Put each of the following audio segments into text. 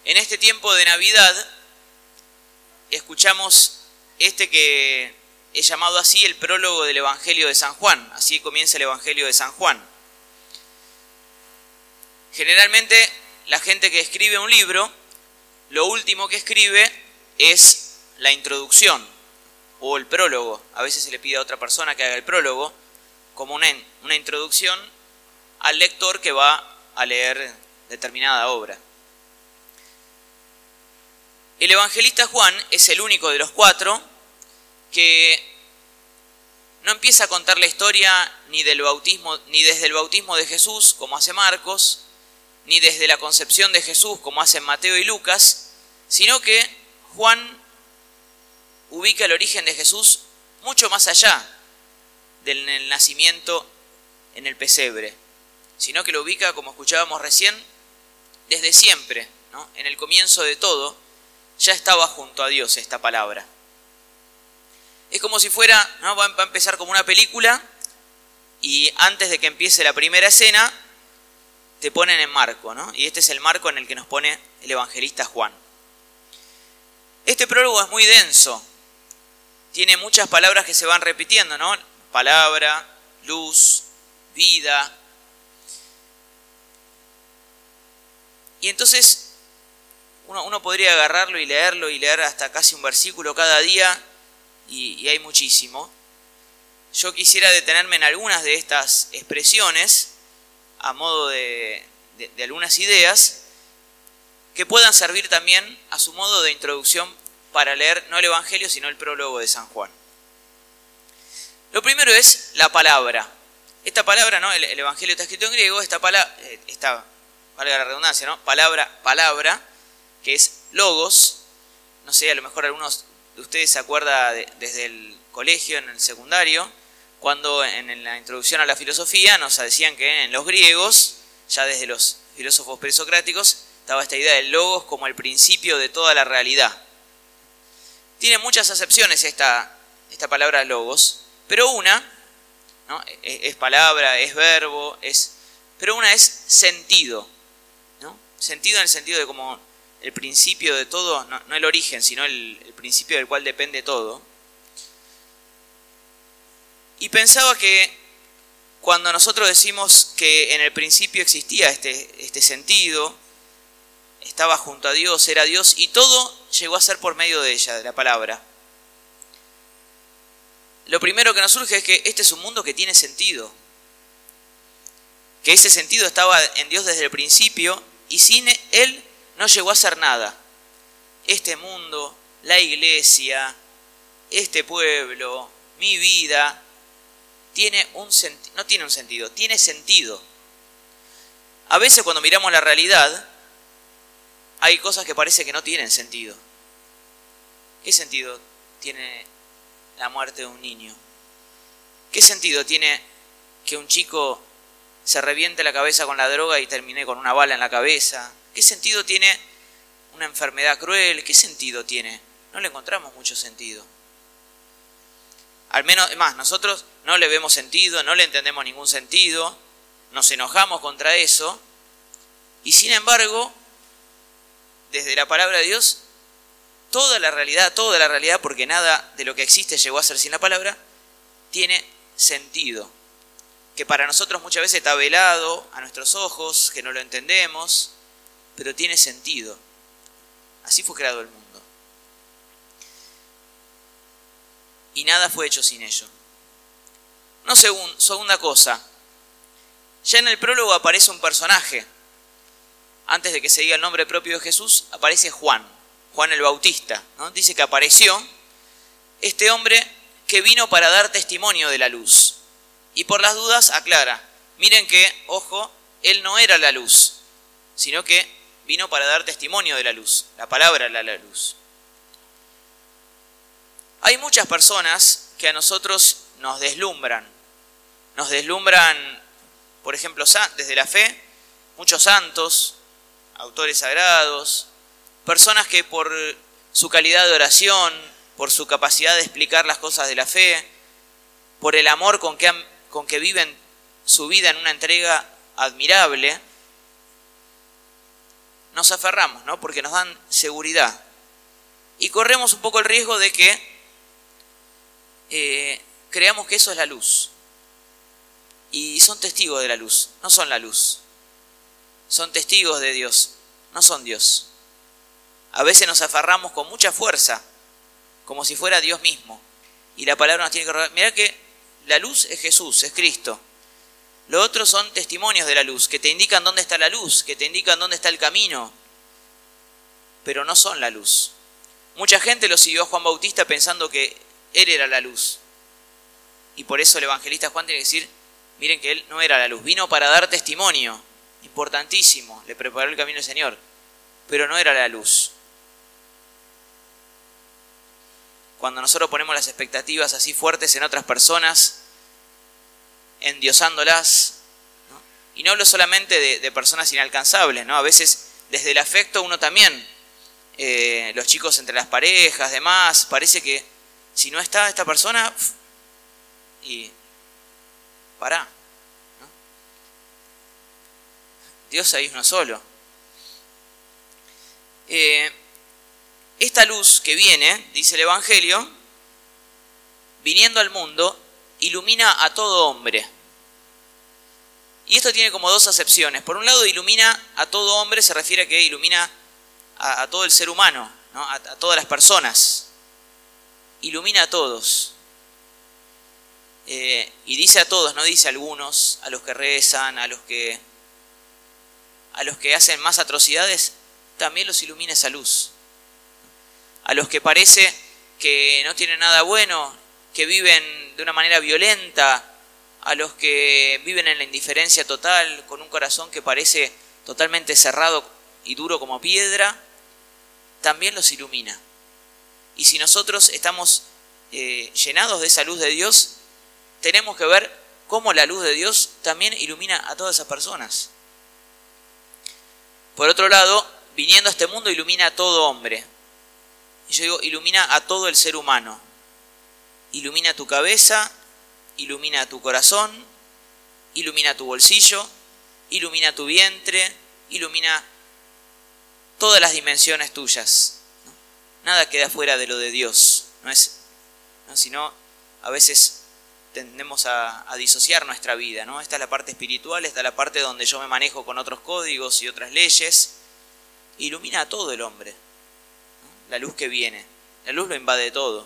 En este tiempo de Navidad escuchamos que he llamado así el prólogo del Evangelio de San Juan. Así comienza el Evangelio de San Juan. Generalmente la gente que escribe un libro, lo último que escribe es la introducción o el prólogo. A veces se le pide a otra persona que haga el prólogo como una introducción al lector que va a leer determinada obra. El evangelista Juan es el único de los cuatro que no empieza a contar la historia ni desde el bautismo de Jesús, como hace Marcos, ni desde la concepción de Jesús, como hacen Mateo y Lucas, sino que Juan ubica el origen de Jesús mucho más allá del nacimiento en el pesebre, sino que lo ubica, como escuchábamos recién, desde siempre, ¿no? En el comienzo de todo, ya estaba junto a Dios esta palabra. Es como si fuera, ¿no? Va a empezar como una película y antes de que empiece la primera escena te ponen en marco, ¿no? Y este es el marco en el que nos pone el evangelista Juan. Este prólogo es muy denso, tiene muchas palabras que se van repitiendo, ¿no? Palabra, luz, vida. Y entonces uno podría agarrarlo y leer hasta casi un versículo cada día, y hay muchísimo. Yo quisiera detenerme en algunas de estas expresiones, a modo de algunas ideas, que puedan servir también a su modo de introducción para leer no el Evangelio, sino el prólogo de San Juan. Lo primero es la palabra. Esta palabra, ¿no? El Evangelio está escrito en griego, valga la redundancia, ¿no? Palabra, que es logos. No sé, a lo mejor algunos de ustedes se acuerdan desde el colegio, en el secundario, cuando en la introducción a la filosofía nos decían que en los griegos, ya desde los filósofos presocráticos, estaba esta idea del logos como el principio de toda la realidad. Tiene muchas acepciones esta palabra logos, pero una, ¿no? Es palabra, es verbo, pero una es sentido, ¿no? Sentido en el sentido de como el principio de todo, no el origen, sino el principio del cual depende todo. Y pensaba que cuando nosotros decimos que en el principio existía este sentido, estaba junto a Dios, era Dios, y todo llegó a ser por medio de ella, de la palabra. Lo primero que nos surge es que este es un mundo que tiene sentido, que ese sentido estaba en Dios desde el principio, y sin Él no llegó a ser nada. Este mundo, la iglesia, este pueblo, mi vida, no tiene un sentido, tiene sentido. A veces cuando miramos la realidad, hay cosas que parece que no tienen sentido. ¿Qué sentido tiene la muerte de un niño? ¿Qué sentido tiene que un chico se reviente la cabeza con la droga y termine con una bala en la cabeza? ¿Qué sentido tiene una enfermedad cruel? ¿Qué sentido tiene? No le encontramos mucho sentido. Al menos, más, nosotros no le vemos sentido, no le entendemos ningún sentido, nos enojamos contra eso, y sin embargo, desde la palabra de Dios, toda la realidad, porque nada de lo que existe llegó a ser sin la palabra, tiene sentido, que para nosotros muchas veces está velado a nuestros ojos, que no lo entendemos, pero tiene sentido. Así fue creado el mundo. Y nada fue hecho sin ello. No, segunda cosa, ya en el prólogo aparece un personaje. Antes de que se diga el nombre propio de Jesús, aparece Juan el Bautista, ¿no? Dice que apareció este hombre que vino para dar testimonio de la luz. Y por las dudas aclara, miren que, ojo, él no era la luz, sino que vino para dar testimonio de la luz. La palabra era la luz. Hay muchas personas que a nosotros nos deslumbran. Nos deslumbran, por ejemplo, desde la fe, muchos santos, autores sagrados, personas que por su calidad de oración, por su capacidad de explicar las cosas de la fe, por el amor con que viven su vida en una entrega admirable, nos aferramos, ¿no? Porque nos dan seguridad. Y corremos un poco el riesgo de que creamos que eso es la luz. Y son testigos de la luz, no son la luz. Son testigos de Dios, no son Dios. A veces nos aferramos con mucha fuerza, como si fuera Dios mismo. Y la palabra nos tiene que recordar. Mirá que la luz es Jesús, es Cristo. Lo otro son testimonios de la luz, que te indican dónde está la luz, que te indican dónde está el camino. Pero no son la luz. Mucha gente lo siguió a Juan Bautista pensando que él era la luz. Y por eso el evangelista Juan tiene que decir, miren que él no era la luz. Vino para dar testimonio, importantísimo, le preparó el camino al Señor. Pero no era la luz. Cuando nosotros ponemos las expectativas así fuertes en otras personas, endiosándolas, ¿no? Y no hablo solamente de personas inalcanzables, ¿no? A veces desde el afecto uno también, los chicos entre las parejas, demás, parece que si no está esta persona, y pará, ¿no? Dios ahí es uno solo. Esta luz que viene, dice el Evangelio, viniendo al mundo, ilumina a todo hombre. Y esto tiene como dos acepciones. Por un lado, ilumina a todo hombre, se refiere a que ilumina a todo el ser humano, ¿no? A todas las personas. Ilumina a todos. Y dice a todos, no dice a algunos, a los que rezan, a los que hacen más atrocidades, también los ilumina esa luz. A los que parece que no tienen nada bueno, que viven de una manera violenta, a los que viven en la indiferencia total, con un corazón que parece totalmente cerrado y duro como piedra, también los ilumina. Y si nosotros estamos llenados de esa luz de Dios, tenemos que ver cómo la luz de Dios también ilumina a todas esas personas. Por otro lado, viniendo a este mundo, ilumina a todo hombre. Y yo digo, ilumina a todo el ser humano. Ilumina tu cabeza, ilumina tu corazón, ilumina tu bolsillo, ilumina tu vientre, ilumina todas las dimensiones tuyas. Nada queda fuera de lo de Dios. Sino a veces tendemos a disociar nuestra vida, ¿no? Esta es la parte espiritual, esta es la parte donde yo me manejo con otros códigos y otras leyes. Ilumina a todo el hombre, ¿no? La luz que viene. La luz lo invade todo.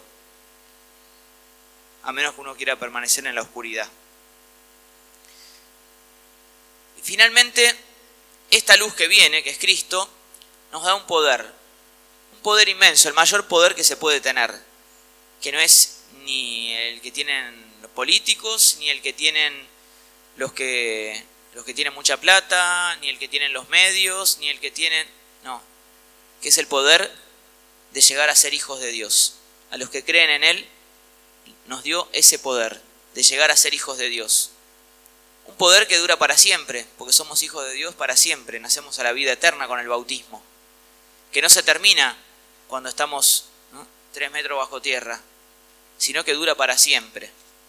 A menos que uno quiera permanecer en la oscuridad. Y finalmente, esta luz que viene, que es Cristo, nos da un poder inmenso, el mayor poder que se puede tener, que no es ni el que tienen los políticos, ni el que tienen los que tienen mucha plata, ni el que tienen los medios, ni el que tienen... No, que es el poder de llegar a ser hijos de Dios. A los que creen en Él, nos dio ese poder de llegar a ser hijos de Dios. Un poder que dura para siempre, porque somos hijos de Dios para siempre, nacemos a la vida eterna con el bautismo. Que no se termina cuando estamos, ¿no?, 3 metros bajo tierra, sino que dura para siempre.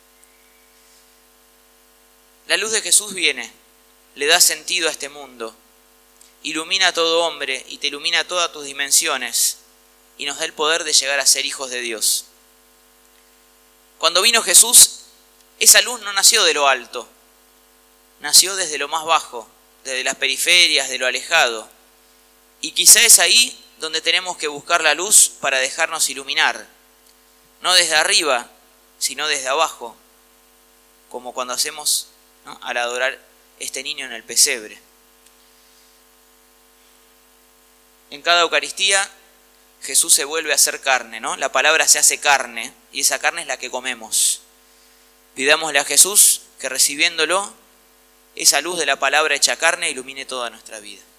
La luz de Jesús viene, le da sentido a este mundo, ilumina a todo hombre y te ilumina a todas tus dimensiones y nos da el poder de llegar a ser hijos de Dios. Cuando vino Jesús, esa luz no nació de lo alto, nació desde lo más bajo, desde las periferias, de lo alejado. Y quizá es ahí donde tenemos que buscar la luz para dejarnos iluminar. No desde arriba, sino desde abajo, como cuando hacemos, ¿no?, al adorar este niño en el pesebre. En cada Eucaristía Jesús se vuelve a hacer carne, ¿no? La palabra se hace carne y esa carne es la que comemos. Pidámosle a Jesús que recibiéndolo, esa luz de la palabra hecha carne ilumine toda nuestra vida.